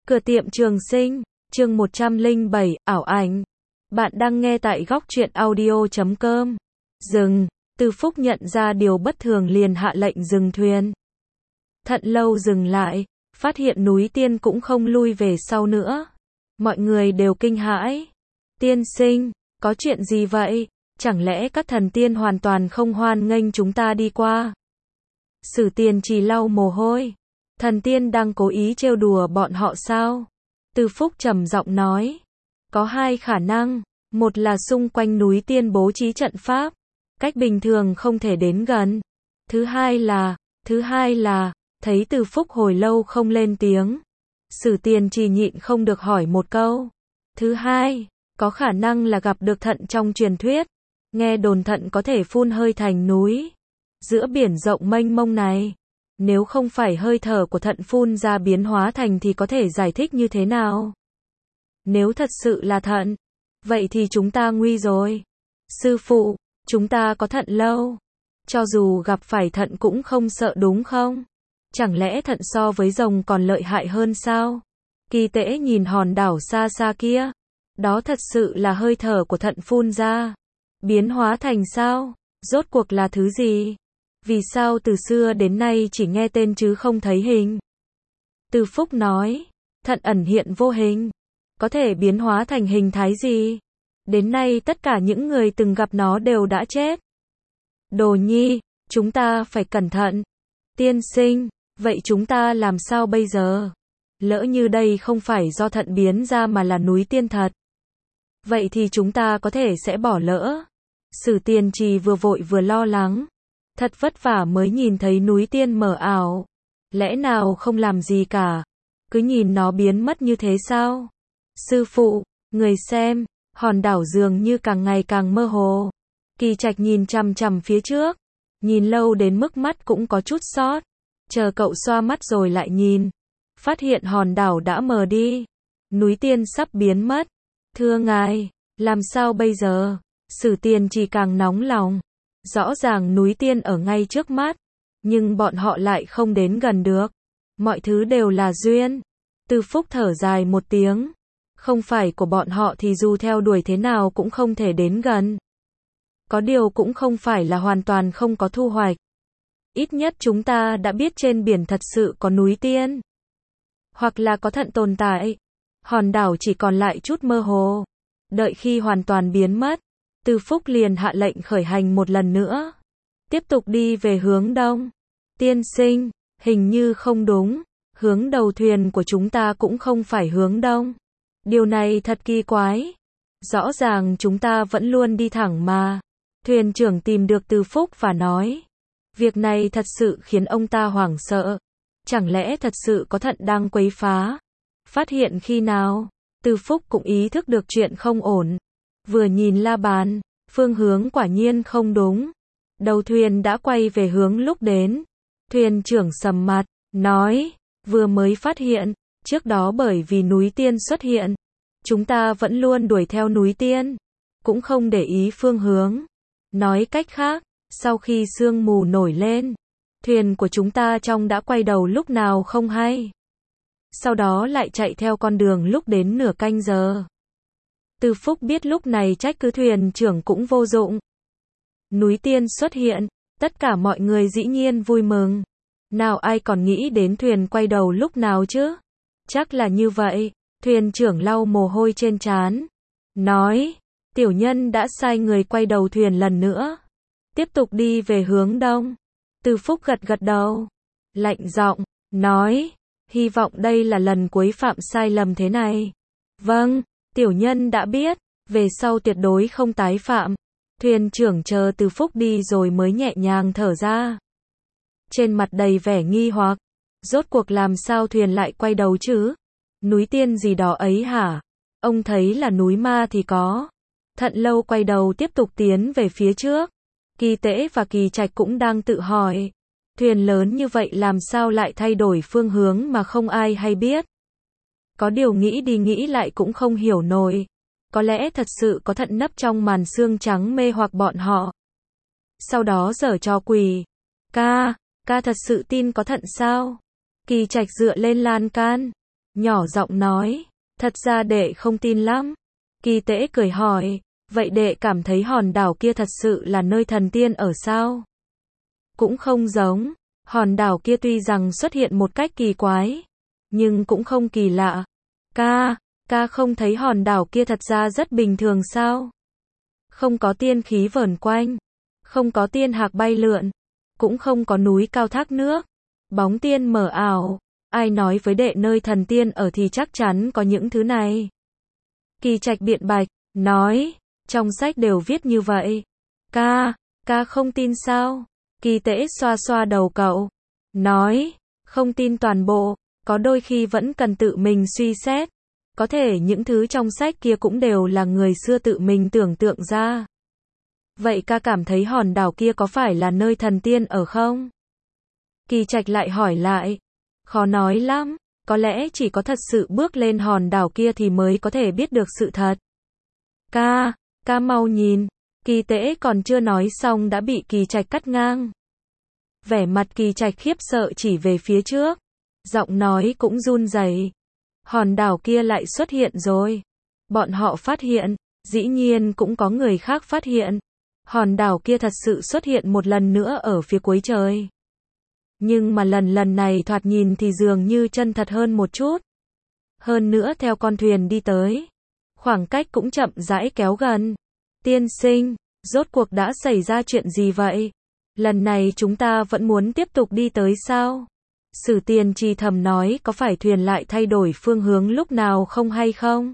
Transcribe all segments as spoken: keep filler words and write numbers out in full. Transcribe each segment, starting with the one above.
Cửa tiệm Trường Sinh, chương một trăm lẻ bảy, ảo ảnh. Bạn đang nghe tại góc truyện audio chấm com. Dừng, Từ Phúc nhận ra điều bất thường liền hạ lệnh dừng thuyền. Thận Lâu dừng lại, phát hiện núi tiên cũng không lui về sau nữa. Mọi người đều kinh hãi. Tiên sinh, có chuyện gì vậy? Chẳng lẽ các thần tiên hoàn toàn không hoan nghênh chúng ta đi qua? Sử Tiền Trì lau mồ hôi. Thần tiên đang cố ý trêu đùa bọn họ sao? Từ Phúc trầm giọng nói. Có hai khả năng. Một là xung quanh núi tiên bố trí trận pháp, cách bình thường không thể đến gần. Thứ hai là, thứ hai là, thấy Từ Phúc hồi lâu không lên tiếng. Sử Tiền Trì nhịn không được hỏi một câu. Thứ hai, có khả năng là gặp được thận trong truyền thuyết. Nghe đồn thận có thể phun hơi thành núi. Giữa biển rộng mênh mông này, nếu không phải hơi thở của thận phun ra biến hóa thành thì có thể giải thích như thế nào? Nếu thật sự là thận, vậy thì chúng ta nguy rồi. Sư phụ, chúng ta có Thận Lâu. Cho dù gặp phải thận cũng không sợ đúng không? Chẳng lẽ thận so với rồng còn lợi hại hơn sao? Kỳ Tễ nhìn hòn đảo xa xa kia. Đó thật sự là hơi thở của thận phun ra. Biến hóa thành sao? Rốt cuộc là thứ gì? Vì sao từ xưa đến nay chỉ nghe tên chứ không thấy hình? Từ Phúc nói, thận ẩn hiện vô hình. Có thể biến hóa thành hình thái gì? Đến nay tất cả những người từng gặp nó đều đã chết. Đồ Nhi, chúng ta phải cẩn thận. Tiên sinh, vậy chúng ta làm sao bây giờ? Lỡ như đây không phải do thận biến ra mà là núi tiên thật. Vậy thì chúng ta có thể sẽ bỏ lỡ. Sử Tiền Trì vừa vội vừa lo lắng. Thật vất vả mới nhìn thấy núi tiên mờ ảo. Lẽ nào không làm gì cả? Cứ nhìn nó biến mất như thế sao? Sư phụ, người xem, hòn đảo dường như càng ngày càng mơ hồ. Kỳ Trạch nhìn chằm chằm phía trước. Nhìn lâu đến mức mắt cũng có chút xót. Chờ cậu xoa mắt rồi lại nhìn. Phát hiện hòn đảo đã mờ đi. Núi tiên sắp biến mất. Thưa ngài, làm sao bây giờ? Sử Tiền Trì càng nóng lòng. Rõ ràng núi tiên ở ngay trước mắt, nhưng bọn họ lại không đến gần được. Mọi thứ đều là duyên. Từ Phúc thở dài một tiếng. Không phải của bọn họ thì dù theo đuổi thế nào cũng không thể đến gần. Có điều cũng không phải là hoàn toàn không có thu hoạch. Ít nhất chúng ta đã biết trên biển thật sự có núi tiên. Hoặc là có thận tồn tại. Hòn đảo chỉ còn lại chút mơ hồ. Đợi khi hoàn toàn biến mất, Từ Phúc liền hạ lệnh khởi hành một lần nữa. Tiếp tục đi về hướng đông. Tiên sinh, hình như không đúng. Hướng đầu thuyền của chúng ta cũng không phải hướng đông. Điều này thật kỳ quái. Rõ ràng chúng ta vẫn luôn đi thẳng mà. Thuyền trưởng tìm được Từ Phúc và nói. Việc này thật sự khiến ông ta hoảng sợ. Chẳng lẽ thật sự có thận đang quấy phá? Phát hiện khi nào? Từ Phúc cũng ý thức được chuyện không ổn. Vừa nhìn la bàn, phương hướng quả nhiên không đúng. Đầu thuyền đã quay về hướng lúc đến. Thuyền trưởng sầm mặt, nói, vừa mới phát hiện, trước đó bởi vì núi tiên xuất hiện. Chúng ta vẫn luôn đuổi theo núi tiên, cũng không để ý phương hướng. Nói cách khác, sau khi sương mù nổi lên, thuyền của chúng ta trong đã quay đầu lúc nào không hay. Sau đó lại chạy theo con đường lúc đến nửa canh giờ. Từ Phúc biết lúc này trách cứ thuyền trưởng cũng vô dụng. Núi tiên xuất hiện, tất cả mọi người dĩ nhiên vui mừng. Nào ai còn nghĩ đến thuyền quay đầu lúc nào chứ? Chắc là như vậy. Thuyền trưởng lau mồ hôi trên trán. Nói, tiểu nhân đã sai người quay đầu thuyền lần nữa. Tiếp tục đi về hướng đông. Từ Phúc gật gật đầu. Lạnh giọng, nói, hy vọng đây là lần cuối phạm sai lầm thế này. Vâng, tiểu nhân đã biết, về sau tuyệt đối không tái phạm. Thuyền trưởng chờ Từ Phúc đi rồi mới nhẹ nhàng thở ra. Trên mặt đầy vẻ nghi hoặc. Rốt cuộc làm sao thuyền lại quay đầu chứ? Núi tiên gì đó ấy hả? Ông thấy là núi ma thì có. Thận Lâu quay đầu tiếp tục tiến về phía trước. Kỳ Tễ và Kỳ Trạch cũng đang tự hỏi. Thuyền lớn như vậy làm sao lại thay đổi phương hướng mà không ai hay biết. Có điều nghĩ đi nghĩ lại cũng không hiểu nổi. Có lẽ thật sự có thận nấp trong màn sương trắng mê hoặc bọn họ. Sau đó giở trò quỷ. Ca, ca thật sự tin có thận sao? Kỳ Trạch dựa lên lan can. nhỏ giọng nói, thật ra đệ không tin lắm. Kỳ Tế cười hỏi, vậy đệ cảm thấy hòn đảo kia thật sự là nơi thần tiên ở sao? Cũng không giống, hòn đảo kia tuy rằng xuất hiện một cách kỳ quái, nhưng cũng không kỳ lạ. Ca, ca không thấy hòn đảo kia thật ra rất bình thường sao? Không có tiên khí vờn quanh, không có tiên hạc bay lượn, cũng không có núi cao thác nước, bóng tiên mờ ảo. Ai nói với đệ nơi thần tiên ở thì chắc chắn có những thứ này. Kỳ Trạch biện bạch, nói, trong sách đều viết như vậy. Ca, ca không tin sao? Kỳ Tế xoa xoa đầu cậu, nói, không tin toàn bộ, có đôi khi vẫn cần tự mình suy xét. Có thể những thứ trong sách kia cũng đều là người xưa tự mình tưởng tượng ra. Vậy ca cảm thấy hòn đảo kia có phải là nơi thần tiên ở không? Kỳ Trạch lại hỏi lại, khó nói lắm, có lẽ chỉ có thật sự bước lên hòn đảo kia thì mới có thể biết được sự thật. Ca, ca mau nhìn, Kỳ Tế còn chưa nói xong đã bị Kỳ Trạch cắt ngang. Vẻ mặt Kỳ Trạch khiếp sợ chỉ về phía trước, giọng nói cũng run rẩy. Hòn đảo kia lại xuất hiện rồi. Bọn họ phát hiện, dĩ nhiên cũng có người khác phát hiện. Hòn đảo kia thật sự xuất hiện một lần nữa ở phía cuối trời. Nhưng mà lần lần này thoạt nhìn thì dường như chân thật hơn một chút. Hơn nữa theo con thuyền đi tới, khoảng cách cũng chậm rãi kéo gần. Tiên sinh, rốt cuộc đã xảy ra chuyện gì vậy? Lần này chúng ta vẫn muốn tiếp tục đi tới sao? Sử Tiền Trì thầm nói, có phải thuyền lại thay đổi phương hướng lúc nào không hay không?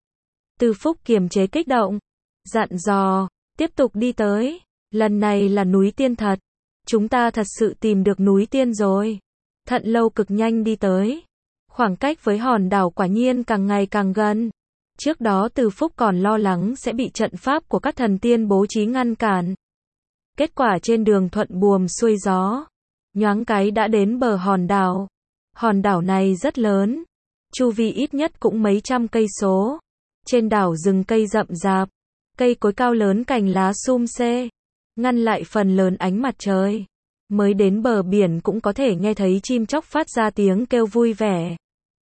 Từ Phúc kiềm chế kích động, dặn dò, tiếp tục đi tới, lần này là núi tiên thật. Chúng ta thật sự tìm được núi tiên rồi. Thận Lâu cực nhanh đi tới. Khoảng cách với hòn đảo quả nhiên càng ngày càng gần. Trước đó Từ Phúc còn lo lắng sẽ bị trận pháp của các thần tiên bố trí ngăn cản. Kết quả trên đường thuận buồm xuôi gió, nhoáng cái đã đến bờ hòn đảo. Hòn đảo này rất lớn, chu vi ít nhất cũng mấy trăm cây số. Trên đảo rừng cây rậm rạp, cây cối cao lớn cành lá sum xê, ngăn lại phần lớn ánh mặt trời. Mới đến bờ biển cũng có thể nghe thấy chim chóc phát ra tiếng kêu vui vẻ.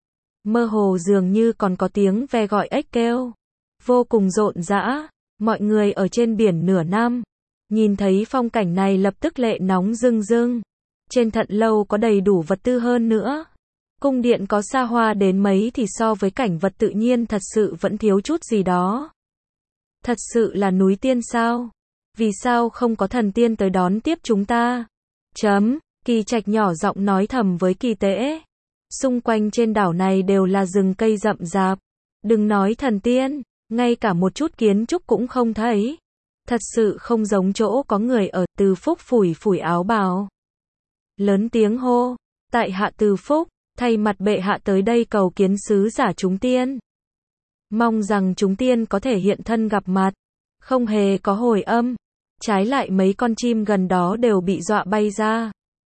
Mơ hồ dường như còn có tiếng ve gọi ếch kêu. Vô cùng rộn rã, mọi người ở trên biển nửa năm. Nhìn thấy phong cảnh này lập tức lệ nóng rưng rưng. Trên Thận Lâu có đầy đủ vật tư hơn nữa. Cung điện có xa hoa đến mấy thì so với cảnh vật tự nhiên thật sự vẫn thiếu chút gì đó. Thật sự là núi tiên sao? Vì sao không có thần tiên tới đón tiếp chúng ta? Chấm, Kỳ Trạch nhỏ giọng nói thầm với Kỳ Tế. Xung quanh trên đảo này đều là rừng cây rậm rạp. Đừng nói thần tiên, ngay cả một chút kiến trúc cũng không thấy. Thật sự không giống chỗ có người ở. Từ Phúc phủi phủi áo bào, lớn tiếng hô, tại hạ Từ Phúc, thay mặt bệ hạ tới đây cầu kiến sứ giả chúng tiên. Mong rằng chúng tiên có thể hiện thân gặp mặt. Không hề có hồi âm. Trái lại mấy con chim gần đó đều bị dọa bay ra.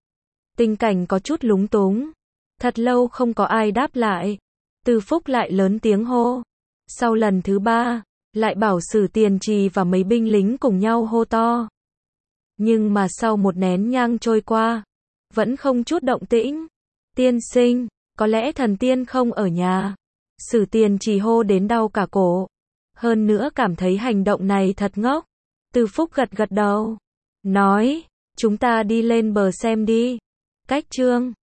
Tình cảnh có chút lúng túng. Thật lâu không có ai đáp lại. Từ Phúc lại lớn tiếng hô. Sau lần thứ ba, lại bảo Sử Tiền Trì và mấy binh lính cùng nhau hô to. Nhưng mà sau một nén nhang trôi qua, vẫn không chút động tĩnh. Tiên sinh, có lẽ thần tiên không ở nhà. Sử Tiền Trì hô đến đau cả cổ. Hơn nữa cảm thấy hành động này thật ngốc. Từ Phúc gật gật đầu, nói, chúng ta đi lên bờ xem đi. Cách chương